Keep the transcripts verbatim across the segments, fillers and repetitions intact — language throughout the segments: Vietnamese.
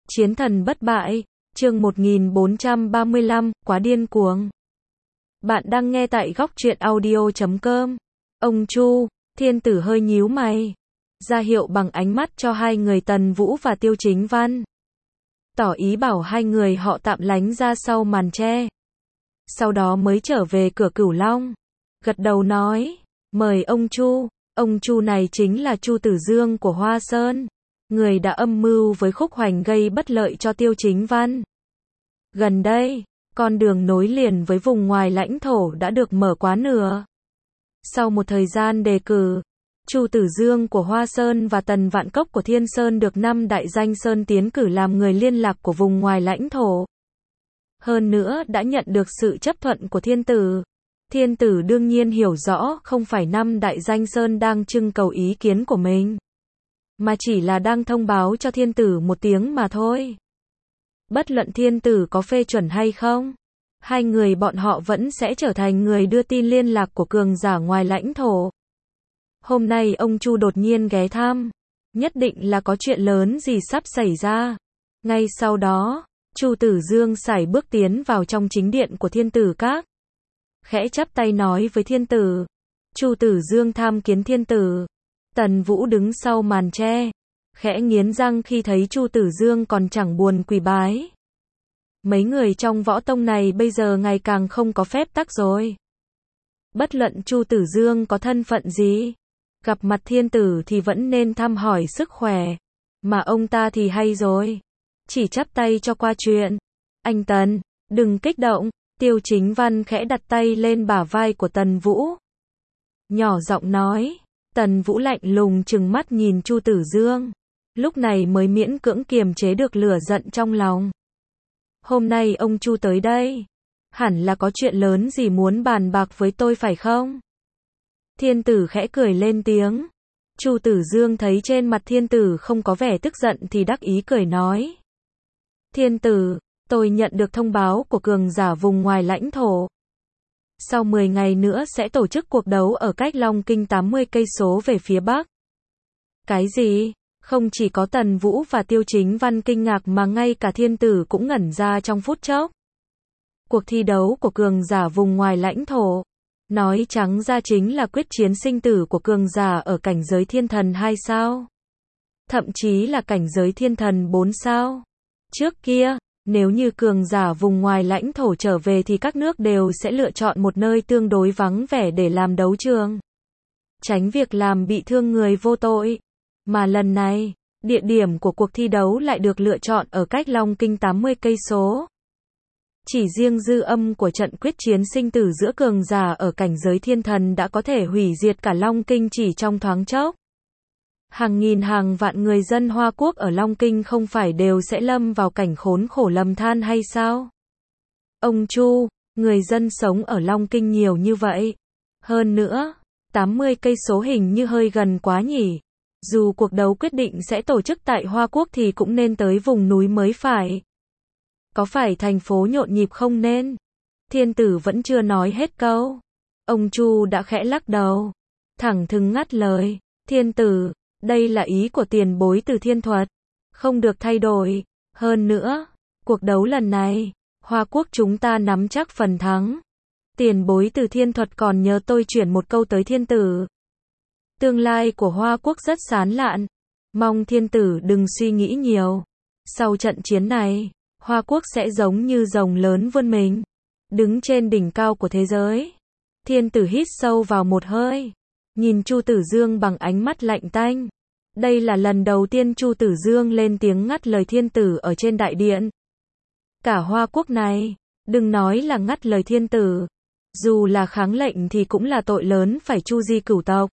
Chiến thần bất bại, chương một nghìn bốn trăm ba mươi lăm, quá điên cuồng. Bạn đang nghe tại góc truyện audio chấm com. Ông Chu, thiên tử hơi nhíu mày, ra hiệu bằng ánh mắt cho hai người Tần Vũ và Tiêu Chính Văn. Tỏ ý bảo hai người họ tạm lánh ra sau màn tre. Sau đó mới trở về cửa Cửu Long. Gật đầu nói, mời ông Chu. Ông Chu này chính là Chu Tử Dương của Hoa Sơn, người đã âm mưu với Khúc Hoành gây bất lợi cho Tiêu Chính Văn. Gần đây, con đường nối liền với vùng ngoài lãnh thổ đã được mở quá nửa. Sau một thời gian đề cử, Chu Tử Dương của Hoa Sơn và Tần Vạn Cốc của Thiên Sơn được năm đại danh sơn tiến cử làm người liên lạc của vùng ngoài lãnh thổ. Hơn nữa đã nhận được sự chấp thuận của thiên tử. Thiên tử đương nhiên hiểu rõ không phải năm đại danh sơn đang trưng cầu ý kiến của mình, mà chỉ là đang thông báo cho thiên tử một tiếng mà thôi. Bất luận thiên tử có phê chuẩn hay không, hai người bọn họ vẫn sẽ trở thành người đưa tin liên lạc của cường giả ngoài lãnh thổ. Hôm nay ông Chu đột nhiên ghé thăm, nhất định là có chuyện lớn gì sắp xảy ra. Ngay sau đó, Chu Tử Dương sải bước tiến vào trong chính điện của Thiên Tử Các, khẽ chắp tay nói với thiên tử. Chu Tử Dương tham kiến thiên tử. Tần Vũ đứng sau màn tre, khẽ nghiến răng khi thấy Chu Tử Dương còn chẳng buồn quỳ bái. Mấy người trong võ tông này bây giờ ngày càng không có phép tắc rồi. Bất luận Chu Tử Dương có thân phận gì, gặp mặt thiên tử thì vẫn nên thăm hỏi sức khỏe, mà ông ta thì hay rồi, chỉ chắp tay cho qua chuyện. Anh Tần, đừng kích động. Tiêu Chính Văn khẽ đặt tay lên bả vai của Tần Vũ, nhỏ giọng nói. Tần Vũ lạnh lùng trừng mắt nhìn Chu Tử Dương, lúc này mới miễn cưỡng kiềm chế được lửa giận trong lòng. Hôm nay ông Chu tới đây, hẳn là có chuyện lớn gì muốn bàn bạc với tôi phải không? Thiên tử khẽ cười lên tiếng. Chu Tử Dương thấy trên mặt thiên tử không có vẻ tức giận thì đắc ý cười nói. Thiên tử, tôi nhận được thông báo của cường giả vùng ngoài lãnh thổ. Sau mười ngày nữa sẽ tổ chức cuộc đấu ở cách Long Kinh tám mươi cây số về phía bắc. Cái gì? Không chỉ có Tần Vũ và Tiêu Chính Văn kinh ngạc mà ngay cả thiên tử cũng ngẩn ra trong phút chốc. Cuộc thi đấu của cường giả vùng ngoài lãnh thổ, nói trắng ra chính là quyết chiến sinh tử của cường giả ở cảnh giới thiên thần hai sao. Thậm chí là cảnh giới thiên thần bốn sao. Trước kia, nếu như cường giả vùng ngoài lãnh thổ trở về thì các nước đều sẽ lựa chọn một nơi tương đối vắng vẻ để làm đấu trường, tránh việc làm bị thương người vô tội. Mà lần này, địa điểm của cuộc thi đấu lại được lựa chọn ở cách Long Kinh tám mươi cây số. Chỉ riêng dư âm của trận quyết chiến sinh tử giữa cường giả ở cảnh giới thiên thần đã có thể hủy diệt cả Long Kinh chỉ trong thoáng chốc. Hàng nghìn hàng vạn người dân Hoa Quốc ở Long Kinh không phải đều sẽ lâm vào cảnh khốn khổ lầm than hay sao? Ông Chu, người dân sống ở Long Kinh nhiều như vậy. Hơn nữa, tám mươi cây số hình như hơi gần quá nhỉ. Dù cuộc đấu quyết định sẽ tổ chức tại Hoa Quốc thì cũng nên tới vùng núi mới phải. Có phải thành phố nhộn nhịp không nên? Thiên tử vẫn chưa nói hết câu. Ông Chu đã khẽ lắc đầu, thẳng thừng ngắt lời. Thiên tử, đây là ý của tiền bối Từ Thiên Thuật, không được thay đổi. Hơn nữa, cuộc đấu lần này, Hoa Quốc chúng ta nắm chắc phần thắng. Tiền bối Từ Thiên Thuật còn nhớ tôi chuyển một câu tới thiên tử. Tương lai của Hoa Quốc rất sáng lạn, mong thiên tử đừng suy nghĩ nhiều. Sau trận chiến này, Hoa Quốc sẽ giống như rồng lớn vươn mình, đứng trên đỉnh cao của thế giới. Thiên tử hít sâu vào một hơi, nhìn Chu Tử Dương bằng ánh mắt lạnh tanh. Đây là lần đầu tiên Chu Tử Dương lên tiếng ngắt lời thiên tử ở trên đại điện. Cả Hoa Quốc này, đừng nói là ngắt lời thiên tử, dù là kháng lệnh thì cũng là tội lớn phải chu di cửu tộc.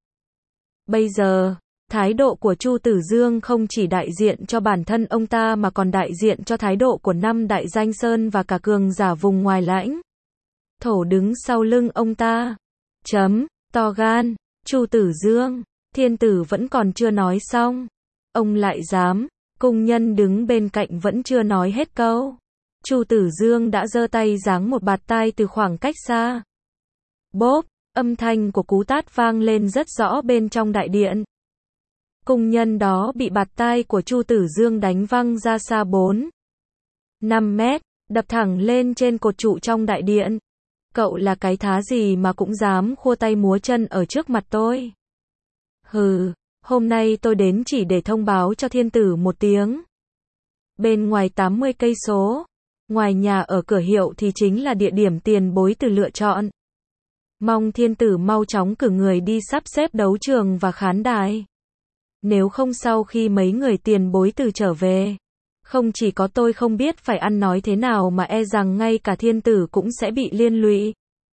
Bây giờ, thái độ của Chu Tử Dương không chỉ đại diện cho bản thân ông ta mà còn đại diện cho thái độ của năm đại danh sơn và cả cường giả vùng ngoài lãnh thổ đứng sau lưng ông ta. Chấm, to gan. Chu Tử Dương, thiên tử vẫn còn chưa nói xong, ông lại dám. Cung nhân đứng bên cạnh vẫn chưa nói hết câu, Chu Tử Dương đã giơ tay giáng một bạt tai từ khoảng cách xa. Bốp, âm thanh của cú tát vang lên rất rõ bên trong đại điện. Cung nhân đó bị bạt tai của Chu Tử Dương đánh văng ra xa bốn năm mét, đập thẳng lên trên cột trụ trong đại điện. Cậu là cái thá gì mà cũng dám khua tay múa chân ở trước mặt tôi? Hừ, hôm nay tôi đến chỉ để thông báo cho thiên tử một tiếng. Bên ngoài tám mươi cây số, ngoài nhà ở cửa hiệu thì chính là địa điểm tiền bối tử lựa chọn. Mong thiên tử mau chóng cử người đi sắp xếp đấu trường và khán đài. Nếu không sau khi mấy người tiền bối tử trở về, không chỉ có tôi không biết phải ăn nói thế nào mà e rằng ngay cả thiên tử cũng sẽ bị liên lụy.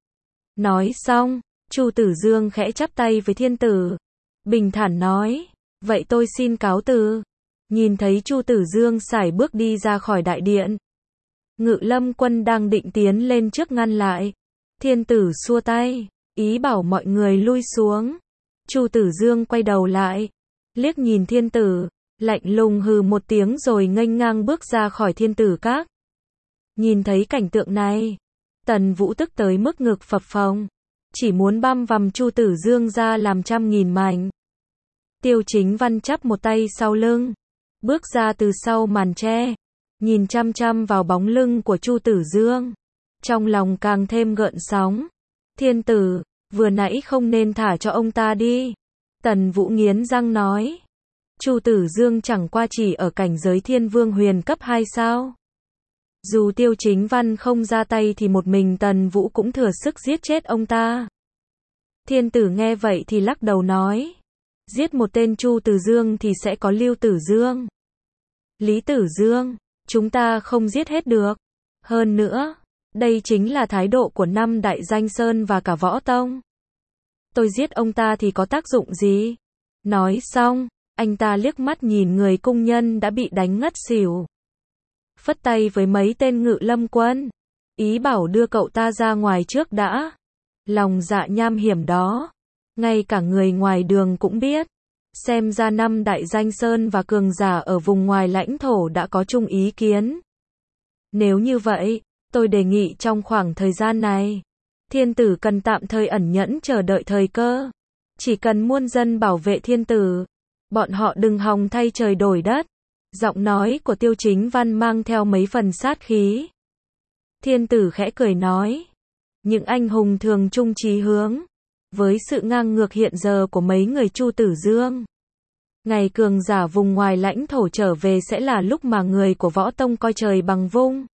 Nói xong, Chu Tử Dương khẽ chắp tay với thiên tử, bình thản nói, vậy tôi xin cáo từ. Nhìn thấy Chu Tử Dương sải bước đi ra khỏi đại điện, Ngự Lâm Quân đang định tiến lên trước ngăn lại. Thiên tử xua tay, ý bảo mọi người lui xuống. Chu Tử Dương quay đầu lại, liếc nhìn thiên tử, lạnh lùng hừ một tiếng rồi nghênh ngang bước ra khỏi thiên tử các. Nhìn thấy cảnh tượng này, Tần Vũ tức tới mức ngực phập phồng, chỉ muốn băm vằm Chu Tử Dương ra làm trăm nghìn mảnh. Tiêu Chính Văn chắp một tay sau lưng, bước ra từ sau màn tre, nhìn chăm chăm vào bóng lưng của Chu Tử Dương, trong lòng càng thêm gợn sóng. Thiên tử, vừa nãy không nên thả cho ông ta đi. Tần Vũ nghiến răng nói. Chu Tử Dương chẳng qua chỉ ở cảnh giới thiên vương huyền cấp hai sao. Dù Tiêu Chính Văn không ra tay thì một mình Tần Vũ cũng thừa sức giết chết ông ta. Thiên tử nghe vậy thì lắc đầu nói. Giết một tên Chu Tử Dương thì sẽ có Lưu Tử Dương, Lý Tử Dương, chúng ta không giết hết được. Hơn nữa, đây chính là thái độ của năm đại danh sơn và cả võ tông. Tôi giết ông ta thì có tác dụng gì? Nói xong, anh ta liếc mắt nhìn người cung nhân đã bị đánh ngất xỉu, phất tay với mấy tên Ngự Lâm Quân, ý bảo đưa cậu ta ra ngoài trước đã. Lòng dạ nham hiểm đó, ngay cả người ngoài đường cũng biết. Xem ra năm đại danh sơn và cường giả ở vùng ngoài lãnh thổ đã có chung ý kiến. Nếu như vậy, tôi đề nghị trong khoảng thời gian này, thiên tử cần tạm thời ẩn nhẫn chờ đợi thời cơ. Chỉ cần muôn dân bảo vệ thiên tử, bọn họ đừng hòng thay trời đổi đất. Giọng nói của Tiêu Chính Văn mang theo mấy phần sát khí. Thiên tử khẽ cười nói, những anh hùng thường chung chí hướng. Với sự ngang ngược hiện giờ của mấy người Chu Tử Dương, ngày cường giả vùng ngoài lãnh thổ trở về sẽ là lúc mà người của võ tông coi trời bằng vung.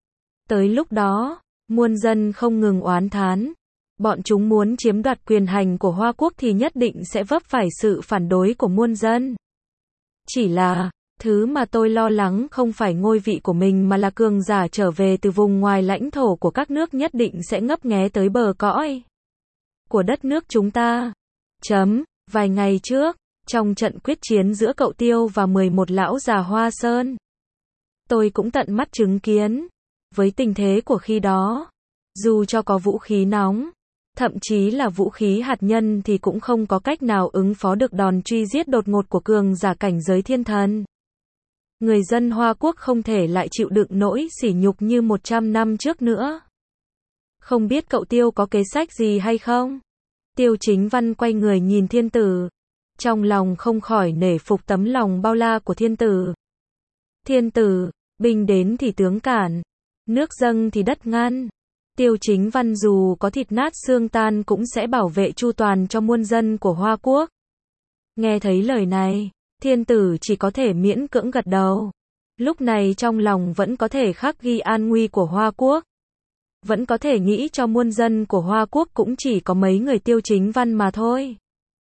Tới lúc đó, muôn dân không ngừng oán thán. Bọn chúng muốn chiếm đoạt quyền hành của Hoa Quốc thì nhất định sẽ vấp phải sự phản đối của muôn dân. Chỉ là, thứ mà tôi lo lắng không phải ngôi vị của mình mà là cường giả trở về từ vùng ngoài lãnh thổ của các nước nhất định sẽ ngấp nghé tới bờ cõi của đất nước chúng ta. Chấm, vài ngày trước, trong trận quyết chiến giữa cậu Tiêu và mười một lão già Hoa Sơn, tôi cũng tận mắt chứng kiến. Với tình thế của khi đó, dù cho có vũ khí nóng, thậm chí là vũ khí hạt nhân thì cũng không có cách nào ứng phó được đòn truy giết đột ngột của cường giả cảnh giới thiên thần. Người dân Hoa Quốc không thể lại chịu đựng nỗi sỉ nhục như một trăm năm trước nữa. Không biết cậu Tiêu có kế sách gì hay không? Tiêu Chính Văn quay người nhìn thiên tử, trong lòng không khỏi nể phục tấm lòng bao la của thiên tử. Thiên tử, binh đến thì tướng cản, nước dâng thì đất ngăn. Tiêu Chính Văn dù có thịt nát xương tan cũng sẽ bảo vệ chu toàn cho muôn dân của Hoa Quốc. Nghe thấy lời này, thiên tử chỉ có thể miễn cưỡng gật đầu. Lúc này trong lòng vẫn có thể khắc ghi an nguy của Hoa Quốc. Vẫn có thể nghĩ cho muôn dân của Hoa Quốc cũng chỉ có mấy người Tiêu Chính Văn mà thôi.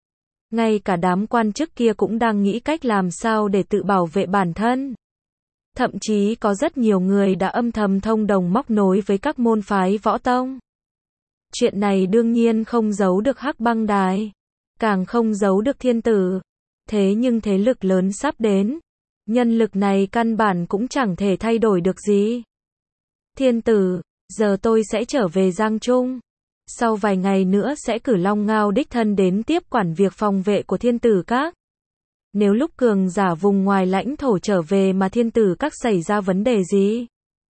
Ngay cả đám quan chức kia cũng đang nghĩ cách làm sao để tự bảo vệ bản thân. Thậm chí có rất nhiều người đã âm thầm thông đồng móc nối với các môn phái võ tông. Chuyện này đương nhiên không giấu được Hắc Băng Đài, càng không giấu được thiên tử. Thế nhưng thế lực lớn sắp đến, nhân lực này căn bản cũng chẳng thể thay đổi được gì. Thiên tử, giờ tôi sẽ trở về Giang Trung. Sau vài ngày nữa sẽ cử Long Ngao đích thân đến tiếp quản việc phòng vệ của thiên tử các. Nếu lúc cường giả vùng ngoài lãnh thổ trở về mà thiên tử các xảy ra vấn đề gì,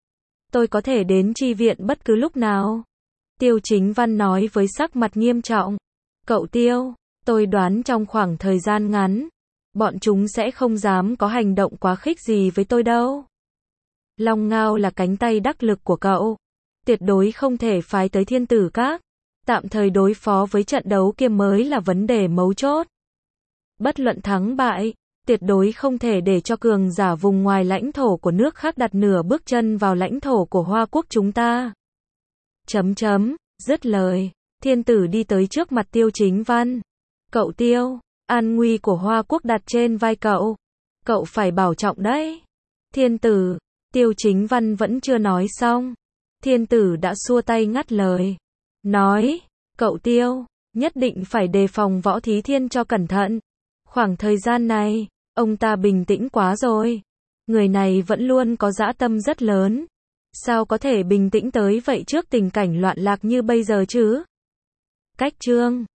tôi có thể đến chi viện bất cứ lúc nào. Tiêu Chính Văn nói với sắc mặt nghiêm trọng. Cậu Tiêu, tôi đoán trong khoảng thời gian ngắn, Bọn chúng sẽ không dám có hành động quá khích gì với tôi đâu. Long Ngao là cánh tay đắc lực của cậu. Tuyệt đối không thể phái tới Thiên Tử Các. Tạm thời đối phó với trận đấu kia mới là vấn đề mấu chốt. Bất luận thắng bại, tuyệt đối không thể để cho cường giả vùng ngoài lãnh thổ của nước khác đặt nửa bước chân vào lãnh thổ của Hoa Quốc chúng ta. Chấm chấm, dứt lời, Thiên Tử đi tới trước mặt Tiêu Chính Văn. Cậu Tiêu, an nguy của Hoa Quốc đặt trên vai cậu. Cậu phải bảo trọng đấy. Thiên Tử, Tiêu Chính Văn vẫn chưa nói xong. Thiên Tử đã xua tay ngắt lời. Nói, cậu Tiêu, nhất định phải đề phòng Võ Thí Thiên cho cẩn thận. Khoảng thời gian này, ông ta bình tĩnh quá rồi. Người này vẫn luôn có dã tâm rất lớn. Sao có thể bình tĩnh tới vậy trước tình cảnh loạn lạc như bây giờ chứ? Cách chương